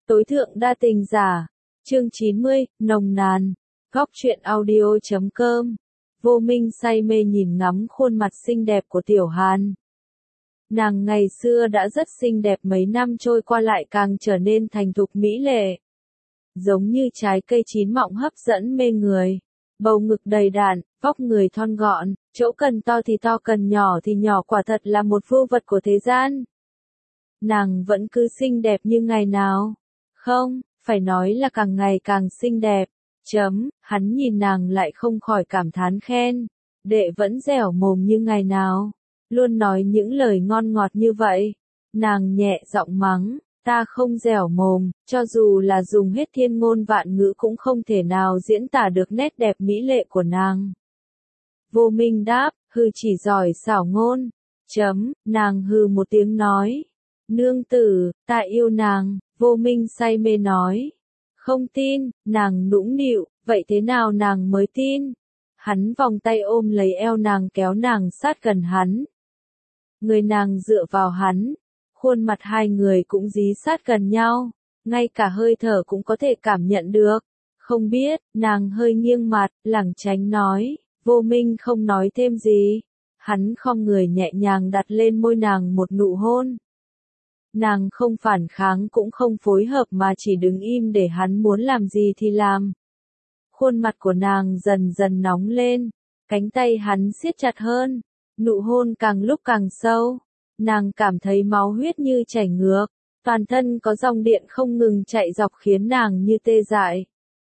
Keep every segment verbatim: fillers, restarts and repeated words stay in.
Tối thượng đa tình giả. Chương chín mươi, nồng nàn. Góc truyện audio chấm com. Vô Minh say mê nhìn ngắm khuôn mặt xinh đẹp của Tiểu Hàn. Nàng ngày xưa đã rất xinh đẹp, mấy năm trôi qua lại càng trở nên thành thục mỹ lệ. Giống như trái cây chín mọng hấp dẫn mê người. Bầu ngực đầy đặn, vóc người thon gọn, chỗ cần to thì to, cần nhỏ thì nhỏ, quả thật là một vô vật của thế gian. Nàng vẫn cứ xinh đẹp như ngày nào. Không, phải nói là càng ngày càng xinh đẹp. Chấm, hắn nhìn nàng lại không khỏi cảm thán khen. Đệ vẫn dẻo mồm như ngày nào. Luôn nói những lời ngon ngọt như vậy. Nàng nhẹ giọng mắng, ta không dẻo mồm, cho dù là dùng hết thiên ngôn vạn ngữ cũng không thể nào diễn tả được nét đẹp mỹ lệ của nàng. Vô Minh đáp, hừ, chỉ giỏi xảo ngôn. Chấm, nàng hừ một tiếng nói. Nương tử, ta yêu nàng. Vô Minh say mê nói. Không tin, nàng nũng nịu, vậy thế nào nàng mới tin? Hắn vòng tay ôm lấy eo nàng, kéo nàng sát gần hắn. Người nàng dựa vào hắn, khuôn mặt hai người cũng dí sát gần nhau, ngay cả hơi thở cũng có thể cảm nhận được. Không biết, nàng hơi nghiêng mặt, lảng tránh nói. Vô Minh không nói thêm gì. Hắn khom người nhẹ nhàng đặt lên môi nàng một nụ hôn. Nàng không phản kháng cũng không phối hợp mà chỉ đứng im để hắn muốn làm gì thì làm. Khuôn mặt của nàng dần dần nóng lên, cánh tay hắn siết chặt hơn, nụ hôn càng lúc càng sâu. Nàng cảm thấy máu huyết như chảy ngược, toàn thân có dòng điện không ngừng chạy dọc khiến nàng như tê dại.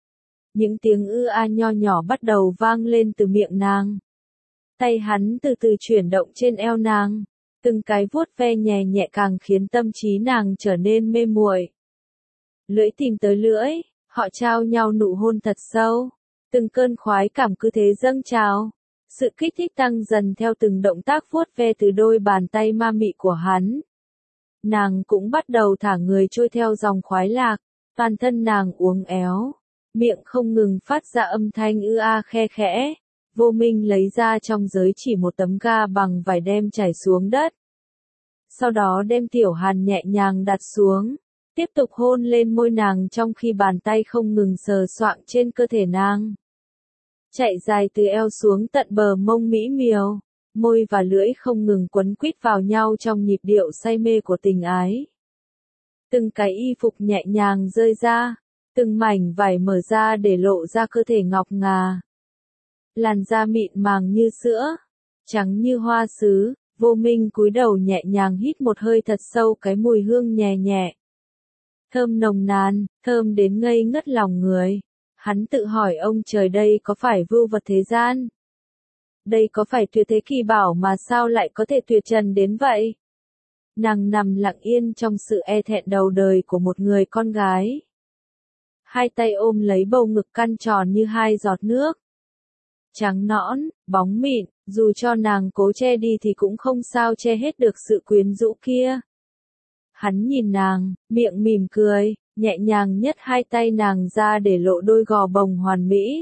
Những tiếng ư a nho nhỏ bắt đầu vang lên từ miệng nàng. Tay hắn từ từ chuyển động trên eo nàng. Từng cái vuốt ve nhẹ nhẹ càng khiến tâm trí nàng trở nên mê muội. Lưỡi tìm tới lưỡi, họ trao nhau nụ hôn thật sâu. Từng cơn khoái cảm cứ thế dâng trào. Sự kích thích tăng dần theo từng động tác vuốt ve từ đôi bàn tay ma mị của hắn. Nàng cũng bắt đầu thả người trôi theo dòng khoái lạc. Toàn thân nàng uốn éo, miệng không ngừng phát ra âm thanh ư a khe khẽ. Vô Minh lấy ra trong giới chỉ một tấm ga bằng vải đem trải xuống đất. Sau đó đem Tiểu Hàn nhẹ nhàng đặt xuống, tiếp tục hôn lên môi nàng trong khi bàn tay không ngừng sờ soạng trên cơ thể nàng. Chạy dài từ eo xuống tận bờ mông mỹ miều, môi và lưỡi không ngừng quấn quýt vào nhau trong nhịp điệu say mê của tình ái. Từng cái y phục nhẹ nhàng rơi ra, từng mảnh vải mở ra để lộ ra cơ thể ngọc ngà. Làn da mịn màng như sữa, trắng như hoa sứ. Vô Minh cúi đầu nhẹ nhàng hít một hơi thật sâu cái mùi hương nhẹ nhẹ. Thơm nồng nàn, thơm đến ngây ngất lòng người. Hắn tự hỏi ông trời, đây có phải vưu vật thế gian? Đây có phải tuyệt thế kỳ bảo mà sao lại có thể tuyệt trần đến vậy? Nàng nằm lặng yên trong sự e thẹn đầu đời của một người con gái. Hai tay ôm lấy bầu ngực căn tròn như hai giọt nước. Trắng nõn, bóng mịn, dù cho nàng cố che đi thì cũng không sao che hết được sự quyến rũ kia. Hắn nhìn nàng, miệng mỉm cười, nhẹ nhàng nhấc hai tay nàng ra để lộ đôi gò bồng hoàn mỹ.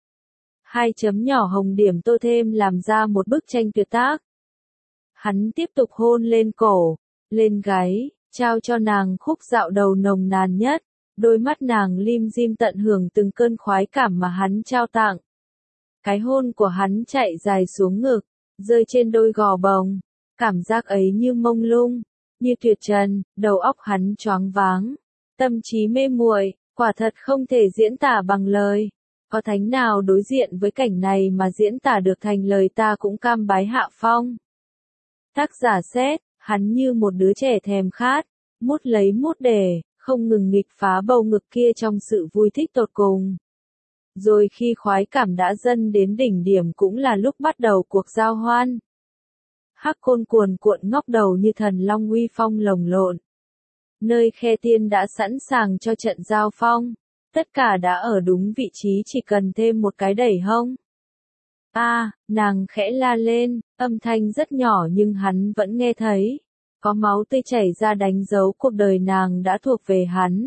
Hai chấm nhỏ hồng điểm tô thêm làm ra một bức tranh tuyệt tác. Hắn tiếp tục hôn lên cổ, lên gáy, trao cho nàng khúc dạo đầu nồng nàn nhất, đôi mắt nàng lim dim tận hưởng từng cơn khoái cảm mà hắn trao tặng. Cái hôn của hắn chạy dài xuống ngực, rơi trên đôi gò bồng, cảm giác ấy như mông lung, như tuyệt trần, đầu óc hắn choáng váng, tâm trí mê muội, quả thật không thể diễn tả bằng lời. Có thánh nào đối diện với cảnh này mà diễn tả được thành lời ta cũng cam bái hạ phong. Tác giả xét, hắn như một đứa trẻ thèm khát, mút lấy mút để, không ngừng nghịch phá bầu ngực kia trong sự vui thích tột cùng. Rồi khi khoái cảm đã dâng đến đỉnh điểm cũng là lúc bắt đầu cuộc giao hoan. Hắc côn cuồn cuộn ngóc đầu như thần long uy phong lồng lộn. Nơi khe tiên đã sẵn sàng cho trận giao phong. Tất cả đã ở đúng vị trí, chỉ cần thêm một cái đẩy hông. A, à, nàng khẽ la lên, âm thanh rất nhỏ nhưng hắn vẫn nghe thấy. Có máu tươi chảy ra đánh dấu cuộc đời nàng đã thuộc về hắn.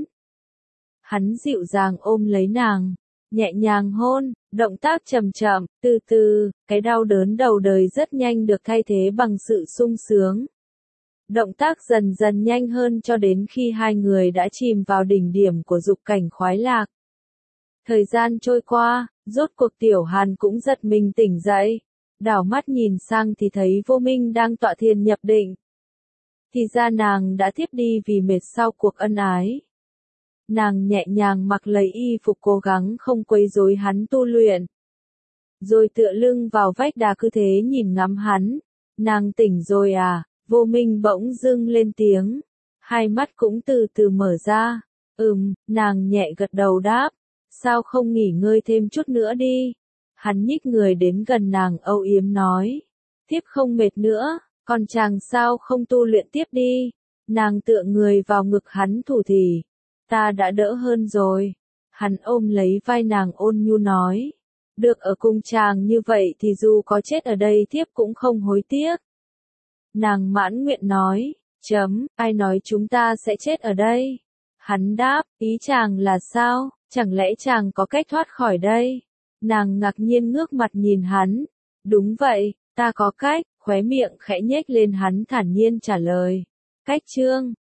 Hắn dịu dàng ôm lấy nàng. Nhẹ nhàng hôn, động tác chậm chậm, từ từ, cái đau đớn đầu đời rất nhanh được thay thế bằng sự sung sướng. Động tác dần dần nhanh hơn cho đến khi hai người đã chìm vào đỉnh điểm của dục cảnh khoái lạc. Thời gian trôi qua, rốt cuộc Tiểu Hàn cũng giật mình tỉnh dậy. Đảo mắt nhìn sang thì thấy Vô Minh đang tọa thiền nhập định. Thì ra nàng đã thiếp đi vì mệt sau cuộc ân ái. Nàng nhẹ nhàng mặc lấy y phục cố gắng không quấy rối hắn tu luyện. Rồi tựa lưng vào vách đá cứ thế nhìn ngắm hắn. Nàng tỉnh rồi à? Vô Minh bỗng dưng lên tiếng. Hai mắt cũng từ từ mở ra. Ừm, nàng nhẹ gật đầu đáp. Sao không nghỉ ngơi thêm chút nữa đi? Hắn nhích người đến gần nàng âu yếm nói. Thiếp không mệt nữa, còn chàng sao không tu luyện tiếp đi? Nàng tựa người vào ngực hắn thủ thỉ. Ta đã đỡ hơn rồi. Hắn ôm lấy vai nàng ôn nhu nói. Được ở cùng chàng như vậy thì dù có chết ở đây thiếp cũng không hối tiếc. Nàng mãn nguyện nói. Chấm, ai nói chúng ta sẽ chết ở đây? Hắn đáp, ý chàng là sao? Chẳng lẽ chàng có cách thoát khỏi đây? Nàng ngạc nhiên ngước mặt nhìn hắn. Đúng vậy, ta có cách, khóe miệng khẽ nhếch lên hắn thản nhiên trả lời. Cách chương